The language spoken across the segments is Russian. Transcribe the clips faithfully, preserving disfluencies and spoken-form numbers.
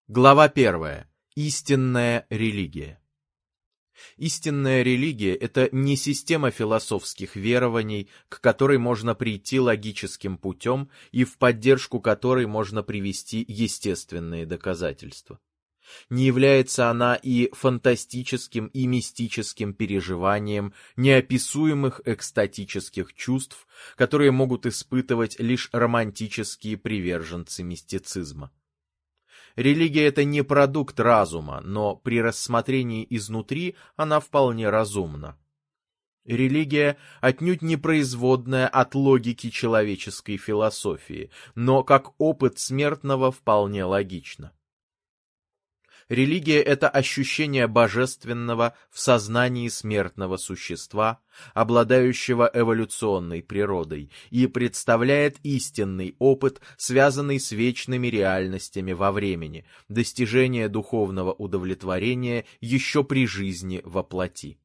Глава первая. Истинная религия. Истинная религия – это не система философских верований, к которой можно прийти логическим путем и в поддержку которой можно привести естественные доказательства. Не является она и фантастическим, и мистическим переживанием неописуемых экстатических чувств, которые могут испытывать лишь романтические приверженцы мистицизма. Религия – это не продукт разума, но при рассмотрении изнутри она вполне разумна. Религия отнюдь не производная от логики человеческой философии, но как опыт смертного вполне логична. Религия – это ощущение божественного в сознании смертного существа, обладающего эволюционной природой, и представляет истинный опыт, связанный с вечными реальностями во времени, достижение духовного удовлетворения еще при жизни во плоти.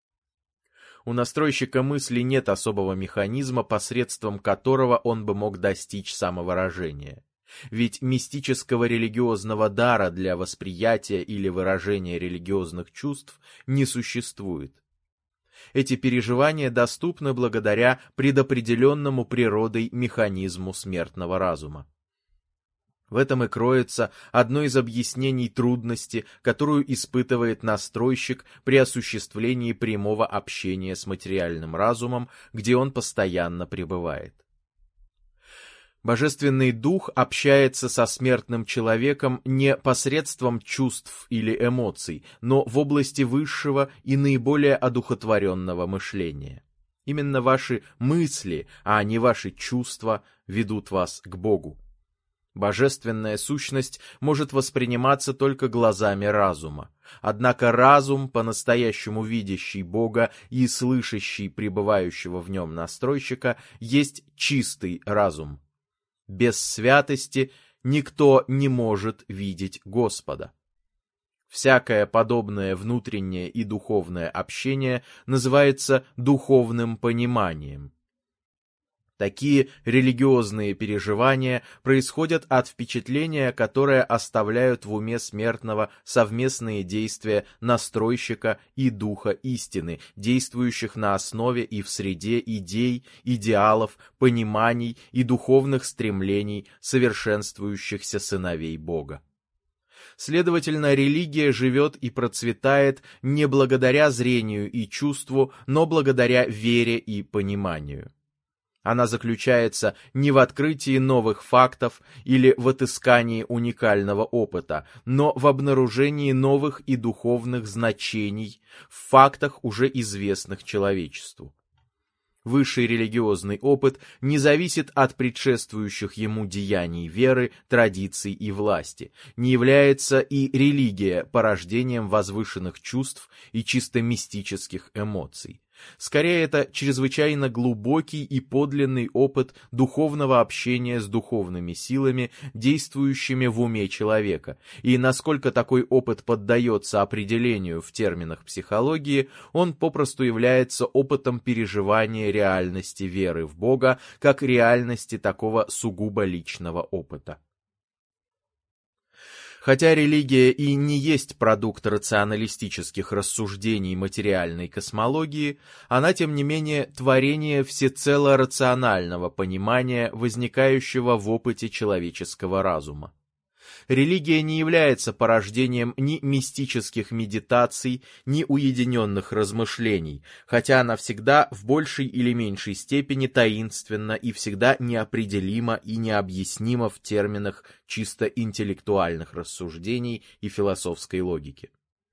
У настройщика мысли нет особого механизма, посредством которого он бы мог достичь самовыражения. Ведь мистического религиозного дара для восприятия или выражения религиозных чувств не существует. Эти переживания доступны благодаря предопределенному природой механизму смертного разума. В этом и кроется одно из объяснений трудности, которую испытывает настройщик при осуществлении прямого общения с материальным разумом, где он постоянно пребывает. Божественный дух общается со смертным человеком не посредством чувств или эмоций, но в области высшего и наиболее одухотворенного мышления. Именно ваши мысли, а не ваши чувства, ведут вас к Богу. Божественная сущность может восприниматься только глазами разума. Однако разум, по-настоящему видящий Бога и слышащий пребывающего в нем настройщика, есть чистый разум. Без святости никто не может видеть Господа. Всякое подобное внутреннее и духовное общение называется духовным пониманием. Такие религиозные переживания происходят от впечатления, которое оставляют в уме смертного совместные действия настройщика и духа истины, действующих на основе и в среде идей, идеалов, пониманий и духовных стремлений совершенствующихся сыновей Бога. Следовательно, религия живет и процветает не благодаря зрению и чувству, но благодаря вере и пониманию. Она заключается не в открытии новых фактов или в отыскании уникального опыта, но в обнаружении новых и духовных значений в фактах, уже известных человечеству. Высший религиозный опыт не зависит от предшествующих ему деяний веры, традиций и власти, не является и религия порождением возвышенных чувств и чисто мистических эмоций. Скорее, это чрезвычайно глубокий и подлинный опыт духовного общения с духовными силами, действующими в уме человека, и насколько такой опыт поддается определению в терминах психологии, он попросту является опытом переживания реальности веры в Бога как реальности такого сугубо личного опыта. Хотя религия и не есть продукт рационалистических рассуждений материальной космологии, она, тем не менее, творение всецело рационального понимания, возникающего в опыте человеческого разума. Религия не является порождением ни мистических медитаций, ни уединенных размышлений, хотя она всегда в большей или меньшей степени таинственна и всегда неопределима и необъяснима в терминах чисто интеллектуальных рассуждений и философской логики.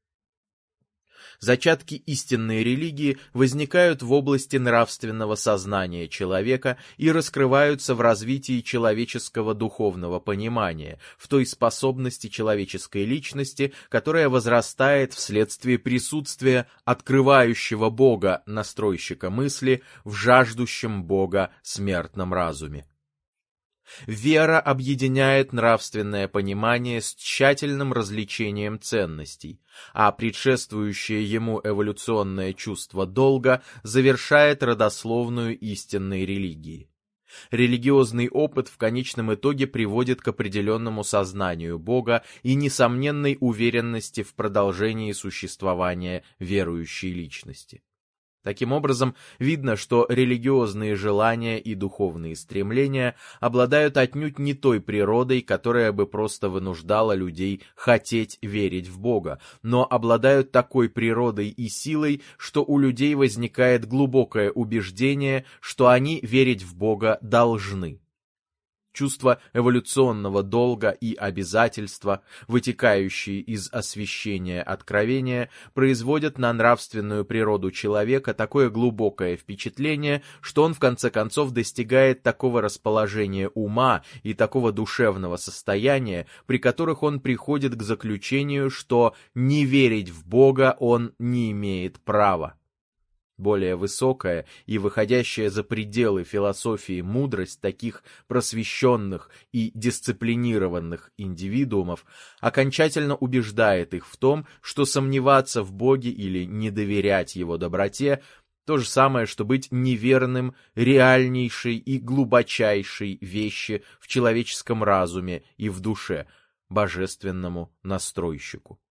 Зачатки истинной религии возникают в области нравственного сознания человека и раскрываются в развитии человеческого духовного понимания, в той способности человеческой личности, которая возрастает вследствие присутствия открывающего Бога, настройщика мысли, в жаждущем Бога смертном разуме. Вера объединяет нравственное понимание с тщательным развлечением ценностей, а предшествующее ему эволюционное чувство долга завершает родословную истинной религии. Религиозный опыт в конечном итоге приводит к определенному сознанию Бога и несомненной уверенности в продолжении существования верующей личности. Таким образом, видно, что религиозные желания и духовные стремления обладают отнюдь не той природой, которая бы просто вынуждала людей хотеть верить в Бога, но обладают такой природой и силой, что у людей возникает глубокое убеждение, что они верить в Бога должны. Чувство эволюционного долга и обязательства, вытекающие из освящения откровения, производят на нравственную природу человека такое глубокое впечатление, что он в конце концов достигает такого расположения ума и такого душевного состояния, при которых он приходит к заключению, что не верить в Бога он не имеет права. Более высокая и выходящая за пределы философии мудрость таких просвещенных и дисциплинированных индивидуумов окончательно убеждает их в том, что сомневаться в Боге или не доверять Его доброте – то же самое, что быть неверным реальнейшей и глубочайшей вещи в человеческом разуме и в душе, божественному настройщику.